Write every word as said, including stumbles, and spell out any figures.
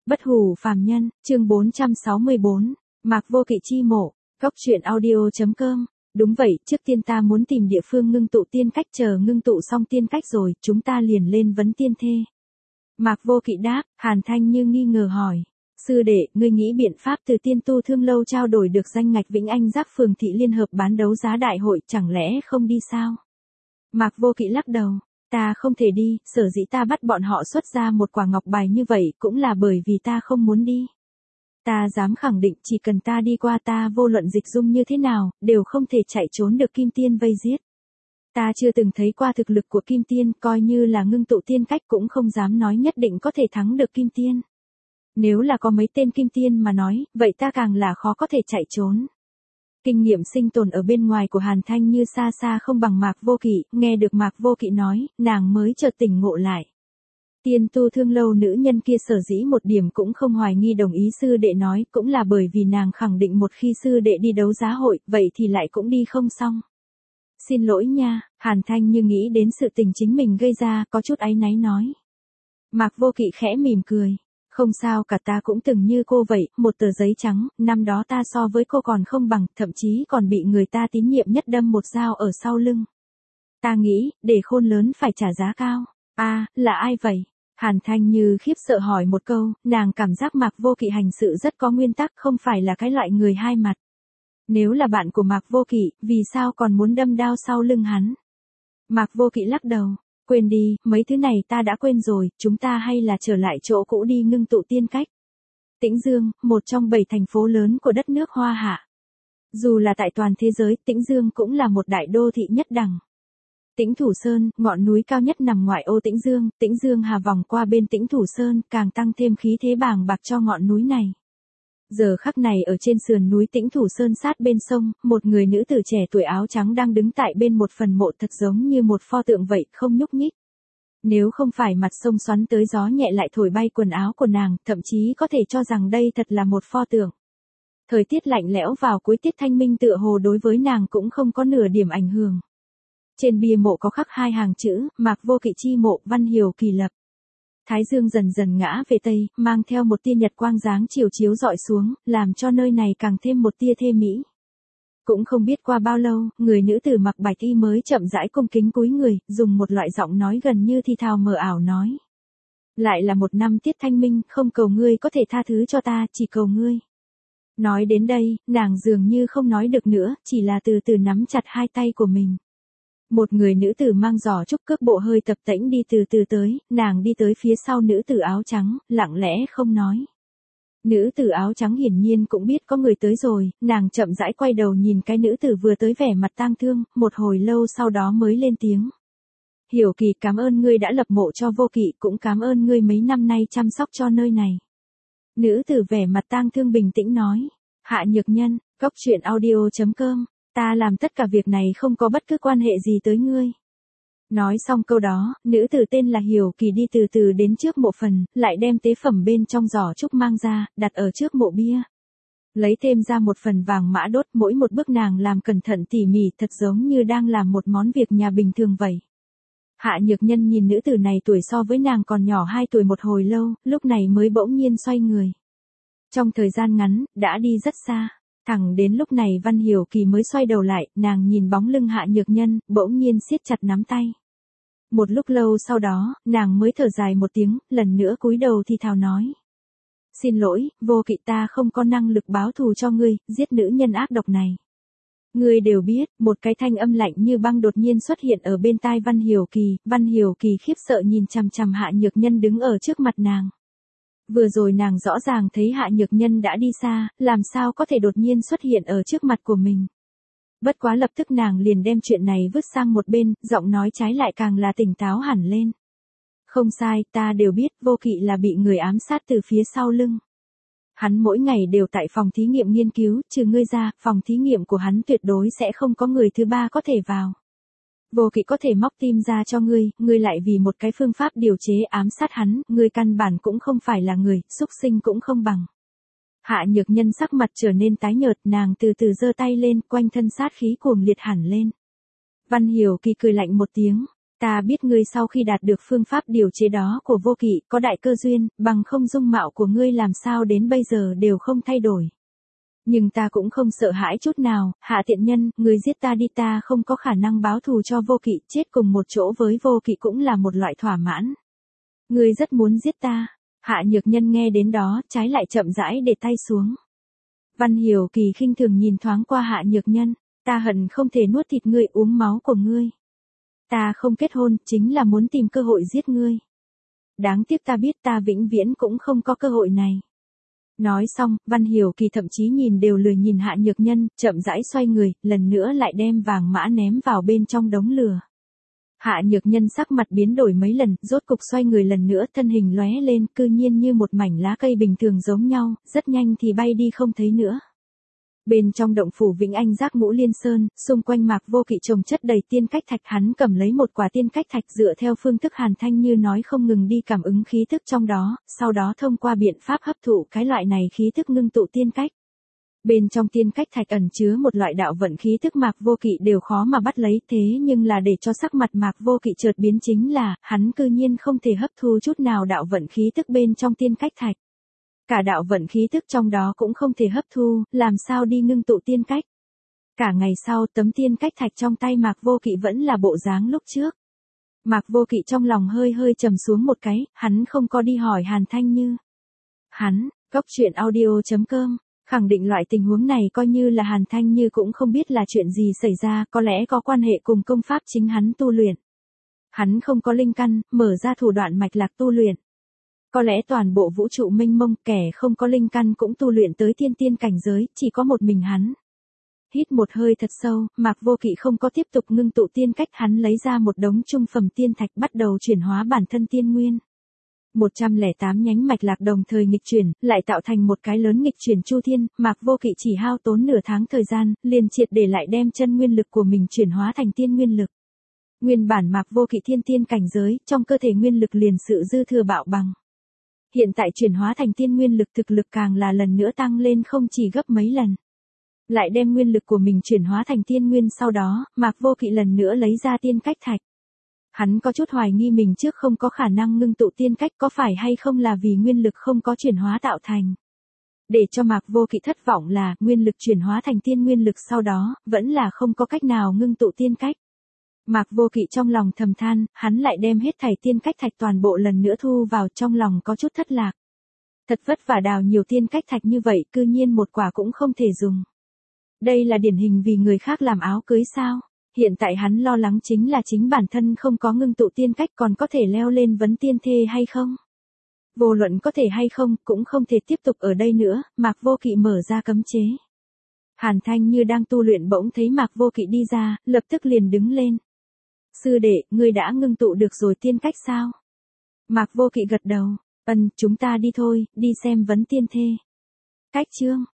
Bất hủ phàm nhân, chương bốn trăm sáu mươi bốn, Mạc Vô Kỵ chi mộ, góc truyện audio.com. Đúng vậy, trước tiên ta muốn tìm địa phương ngưng tụ tiên cách, chờ ngưng tụ xong tiên cách rồi, chúng ta liền lên vấn tiên thê. Mạc Vô Kỵ đáp. Hàn Thanh Như nghi ngờ hỏi. Sư đệ, ngươi nghĩ biện pháp từ tiên tu thương lâu trao đổi được danh ngạch Vĩnh Anh Giác phường thị liên hợp bán đấu giá đại hội, chẳng lẽ không đi sao? Mạc Vô Kỵ lắc đầu. Ta không thể đi, sở dĩ ta bắt bọn họ xuất ra một quả ngọc bài như vậy cũng là bởi vì ta không muốn đi. Ta dám khẳng định chỉ cần ta đi qua, ta vô luận dịch dung như thế nào, đều không thể chạy trốn được Kim Tiên vây giết. Ta chưa từng thấy qua thực lực của Kim Tiên, coi như là ngưng tụ tiên cách cũng không dám nói nhất định có thể thắng được Kim Tiên. Nếu là có mấy tên Kim Tiên mà nói, vậy ta càng là khó có thể chạy trốn. Kinh nghiệm sinh tồn ở bên ngoài của Hàn Thanh Như xa xa không bằng Mạc Vô Kỵ, nghe được Mạc Vô Kỵ nói, nàng mới chợt tỉnh ngộ lại. Tiên tu thương lâu nữ nhân kia sở dĩ một điểm cũng không hoài nghi đồng ý sư đệ nói, cũng là bởi vì nàng khẳng định một khi sư đệ đi đấu giá hội, vậy thì lại cũng đi không xong. Xin lỗi nha, Hàn Thanh Như nghĩ đến sự tình chính mình gây ra, có chút áy náy nói. Mạc Vô Kỵ khẽ mỉm cười. Không sao cả, ta cũng từng như cô vậy, một tờ giấy trắng, năm đó ta so với cô còn không bằng, thậm chí còn bị người ta tín nhiệm nhất đâm một dao ở sau lưng. Ta nghĩ, để khôn lớn phải trả giá cao. À, là ai vậy? Hàn Thanh Như khiếp sợ hỏi một câu, nàng cảm giác Mạc Vô Kỵ hành sự rất có nguyên tắc, không phải là cái loại người hai mặt. Nếu là bạn của Mạc Vô Kỵ, vì sao còn muốn đâm đao sau lưng hắn? Mạc Vô Kỵ lắc đầu. Quên đi, mấy thứ này ta đã quên rồi, chúng ta hay là trở lại chỗ cũ đi ngưng tụ tiên cách. Tĩnh Dương, một trong bảy thành phố lớn của đất nước Hoa Hạ. Dù là tại toàn thế giới, Tĩnh Dương cũng là một đại đô thị nhất đẳng. Tĩnh Thủ Sơn, ngọn núi cao nhất nằm ngoại ô Tĩnh Dương, Tĩnh Dương hà vòng qua bên Tĩnh Thủ Sơn, càng tăng thêm khí thế bàng bạc cho ngọn núi này. Giờ khắc này ở trên sườn núi Tĩnh Thủ Sơn sát bên sông, một người nữ tử trẻ tuổi áo trắng đang đứng tại bên một phần mộ thật giống như một pho tượng vậy, không nhúc nhích. Nếu không phải mặt sông xoắn tới gió nhẹ lại thổi bay quần áo của nàng, thậm chí có thể cho rằng đây thật là một pho tượng. Thời tiết lạnh lẽo vào cuối tiết thanh minh tựa hồ đối với nàng cũng không có nửa điểm ảnh hưởng. Trên bia mộ có khắc hai hàng chữ, Mạc Vô Kỵ chi mộ, Văn Hiểu Kỳ lập. Thái dương dần dần ngã về tây, mang theo một tia nhật quang dáng chiều chiếu rọi xuống, làm cho nơi này càng thêm một tia thê mỹ. Cũng không biết qua bao lâu, người nữ tử mặc bạch y mới chậm rãi cung kính cúi người, dùng một loại giọng nói gần như thi thào mờ ảo nói. Lại là một năm tiết thanh minh, không cầu ngươi có thể tha thứ cho ta, chỉ cầu ngươi. Nói đến đây, nàng dường như không nói được nữa, chỉ là từ từ nắm chặt hai tay của mình. Một người nữ tử mang giỏ trúc cước bộ hơi tập tễnh đi từ từ tới, nàng đi tới phía sau nữ tử áo trắng, lặng lẽ không nói. Nữ tử áo trắng hiển nhiên cũng biết có người tới rồi, nàng chậm rãi quay đầu nhìn cái nữ tử vừa tới vẻ mặt tang thương, một hồi lâu sau đó mới lên tiếng. Hiểu Kỳ, cảm ơn ngươi đã lập mộ cho Vô Kỵ, cũng cảm ơn ngươi mấy năm nay chăm sóc cho nơi này. Nữ tử vẻ mặt tang thương bình tĩnh nói. Hạ Nhược Nhân, góc truyện audio.com. Ta làm tất cả việc này không có bất cứ quan hệ gì tới ngươi. Nói xong câu đó, nữ tử tên là Hiểu Kỳ đi từ từ đến trước mộ phần, lại đem tế phẩm bên trong giỏ trúc mang ra, đặt ở trước mộ bia. Lấy thêm ra một phần vàng mã đốt, mỗi một bước nàng làm cẩn thận tỉ mỉ, thật giống như đang làm một món việc nhà bình thường vậy. Hạ Nhược Nhân nhìn nữ tử này tuổi so với nàng còn nhỏ hai tuổi một hồi lâu, lúc này mới bỗng nhiên xoay người. Trong thời gian ngắn, đã đi rất xa. Thẳng đến lúc này Văn Hiểu Kỳ mới xoay đầu lại, nàng nhìn bóng lưng Hạ Nhược Nhân, bỗng nhiên siết chặt nắm tay. Một lúc lâu sau đó, nàng mới thở dài một tiếng, lần nữa cúi đầu thì thào nói. Xin lỗi, Vô Kỵ, ta không có năng lực báo thù cho ngươi, giết nữ nhân ác độc này. Ngươi đều biết, một cái thanh âm lạnh như băng đột nhiên xuất hiện ở bên tai Văn Hiểu Kỳ, Văn Hiểu Kỳ khiếp sợ nhìn chằm chằm Hạ Nhược Nhân đứng ở trước mặt nàng. Vừa rồi nàng rõ ràng thấy Hạ Nhược Nhân đã đi xa, làm sao có thể đột nhiên xuất hiện ở trước mặt của mình. Bất quá lập tức nàng liền đem chuyện này vứt sang một bên, giọng nói trái lại càng là tỉnh táo hẳn lên. Không sai, ta đều biết Vô Kỵ là bị người ám sát từ phía sau lưng. Hắn mỗi ngày đều tại phòng thí nghiệm nghiên cứu, trừ ngươi ra, phòng thí nghiệm của hắn tuyệt đối sẽ không có người thứ ba có thể vào. Vô Kỵ có thể móc tim ra cho ngươi, ngươi lại vì một cái phương pháp điều chế ám sát hắn, ngươi căn bản cũng không phải là người, súc sinh cũng không bằng. Hạ Nhược Nhân sắc mặt trở nên tái nhợt, nàng từ từ giơ tay lên, quanh thân sát khí cuồng liệt hẳn lên. Văn Hiểu Kỳ cười lạnh một tiếng, Ta biết ngươi sau khi đạt được phương pháp điều chế đó của vô kỵ có đại cơ duyên, bằng không dung mạo của ngươi làm sao đến bây giờ đều không thay đổi. Nhưng ta cũng không sợ hãi chút nào, Hạ tiện nhân, ngươi giết ta đi, ta không có khả năng báo thù cho vô kỵ, chết cùng một chỗ với vô kỵ cũng là một loại thỏa mãn. Ngươi rất muốn giết ta. Hạ Nhược Nhân nghe đến đó, trái lại chậm rãi để tay xuống. Văn Hiểu Kỳ khinh thường nhìn thoáng qua Hạ Nhược Nhân, ta hận không thể nuốt thịt ngươi, uống máu của ngươi. Ta không kết hôn, chính là muốn tìm cơ hội giết ngươi. Đáng tiếc ta biết ta vĩnh viễn cũng không có cơ hội này. Nói xong, Văn Hiểu Kỳ thậm chí nhìn đều lười nhìn Hạ Nhược Nhân, chậm rãi xoay người, lần nữa lại đem vàng mã ném vào bên trong đống lửa. Hạ Nhược Nhân sắc mặt biến đổi mấy lần, rốt cục xoay người lần nữa, thân hình lóe lên, cư nhiên như một mảnh lá cây bình thường giống nhau, rất nhanh thì bay đi không thấy nữa. Bên trong động phủ Vĩnh Anh Giác Ngũ Liên Sơn, xung quanh Mạc Vô Kỵ trồng chất đầy tiên cách thạch, hắn cầm lấy một quả tiên cách thạch dựa theo phương thức Hàn Thanh Như nói không ngừng đi cảm ứng khí thức trong đó, sau đó thông qua biện pháp hấp thụ cái loại này khí thức ngưng tụ tiên cách. Bên trong tiên cách thạch ẩn chứa một loại đạo vận khí thức Mạc Vô Kỵ đều khó mà bắt lấy, thế nhưng là để cho sắc mặt Mạc Vô Kỵ chợt biến chính là, hắn cư nhiên không thể hấp thu chút nào đạo vận khí thức bên trong tiên cách thạch. Cả đạo vận khí thức trong đó cũng không thể hấp thu, làm sao đi ngưng tụ tiên cách. Cả ngày sau tấm tiên cách thạch trong tay Mạc Vô Kỵ vẫn là bộ dáng lúc trước. Mạc Vô Kỵ trong lòng hơi hơi trầm xuống một cái, hắn không có đi hỏi Hàn Thanh Như. Hắn, góc truyện audio chấm com, khẳng định loại tình huống này coi như là Hàn Thanh Như cũng không biết là chuyện gì xảy ra, có lẽ có quan hệ cùng công pháp chính hắn tu luyện. Hắn không có linh căn, mở ra thủ đoạn mạch lạc tu luyện. Có lẽ toàn bộ vũ trụ mênh mông, kẻ không có linh căn cũng tu luyện tới thiên tiên cảnh giới, chỉ có một mình hắn. Hít một hơi thật sâu, Mạc Vô Kỵ không có tiếp tục ngưng tụ tiên cách, hắn lấy ra một đống trung phẩm tiên thạch bắt đầu chuyển hóa bản thân tiên nguyên. một trăm lẻ tám nhánh mạch lạc đồng thời nghịch chuyển, lại tạo thành một cái lớn nghịch chuyển chu thiên, Mạc Vô Kỵ chỉ hao tốn nửa tháng thời gian, liền triệt để lại đem chân nguyên lực của mình chuyển hóa thành tiên nguyên lực. Nguyên bản Mạc Vô Kỵ thiên tiên cảnh giới, trong cơ thể nguyên lực liền sự dư thừa bạo bằng. Hiện tại chuyển hóa thành tiên nguyên lực, thực lực càng là lần nữa tăng lên không chỉ gấp mấy lần. Lại đem nguyên lực của mình chuyển hóa thành tiên nguyên, sau đó, Mạc Vô Kỵ lần nữa lấy ra tiên cách thạch. Hắn có chút hoài nghi mình trước không có khả năng ngưng tụ tiên cách, có phải hay không là vì nguyên lực không có chuyển hóa tạo thành. Để cho Mạc Vô Kỵ thất vọng là, nguyên lực chuyển hóa thành tiên nguyên lực sau đó, vẫn là không có cách nào ngưng tụ tiên cách. Mạc Vô Kỵ trong lòng thầm than, hắn lại đem hết thảy tiên cách thạch toàn bộ lần nữa thu vào, trong lòng có chút thất lạc. Thật vất vả đào nhiều tiên cách thạch như vậy, cư nhiên một quả cũng không thể dùng. Đây là điển hình vì người khác làm áo cưới sao? Hiện tại hắn lo lắng chính là chính bản thân không có ngưng tụ tiên cách, còn có thể leo lên vấn tiên thê hay không? Vô luận có thể hay không, cũng không thể tiếp tục ở đây nữa, Mạc Vô Kỵ mở ra cấm chế. Hàn Thanh Như đang tu luyện bỗng thấy Mạc Vô Kỵ đi ra, lập tức liền đứng lên. Sư đệ, ngươi đã ngưng tụ được rồi tiên cách sao? Mạc Vô Kỵ gật đầu, ân, chúng ta đi thôi, đi xem vấn tiên thê. Cách chương